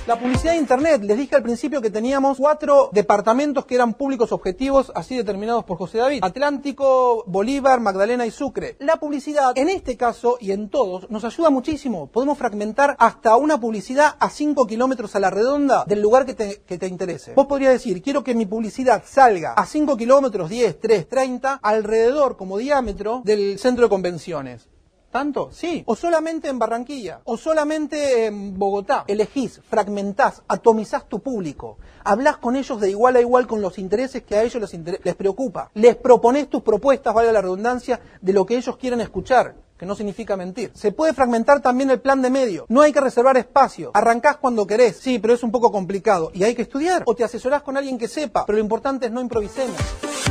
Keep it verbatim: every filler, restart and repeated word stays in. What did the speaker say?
La publicidad de Internet, les dije al principio que teníamos cuatro departamentos que eran públicos objetivos, así determinados por José David: Atlántico, Bolívar, Magdalena y Sucre. La publicidad, en este caso y en todos, nos ayuda muchísimo. Podemos fragmentar hasta una publicidad a cinco kilómetros a la redonda del lugar que te, que te interese. Vos podrías decir, quiero que mi publicidad salga a cinco kilómetros, diez, tres, treinta, alrededor como diámetro del centro de convenciones. ¿Tanto? Sí. O solamente en Barranquilla, o solamente en Bogotá. Elegís, fragmentás, atomizás tu público. Hablás con ellos de igual a igual con los intereses que a ellos les, inter- les preocupa. Les proponés tus propuestas, valga la redundancia, de lo que ellos quieren escuchar, que no significa mentir. Se puede fragmentar también el plan de medio. No hay que reservar espacio. Arrancás cuando querés. Sí, pero es un poco complicado. Y hay que estudiar. O te asesorás con alguien que sepa. Pero lo importante es no improvisemos.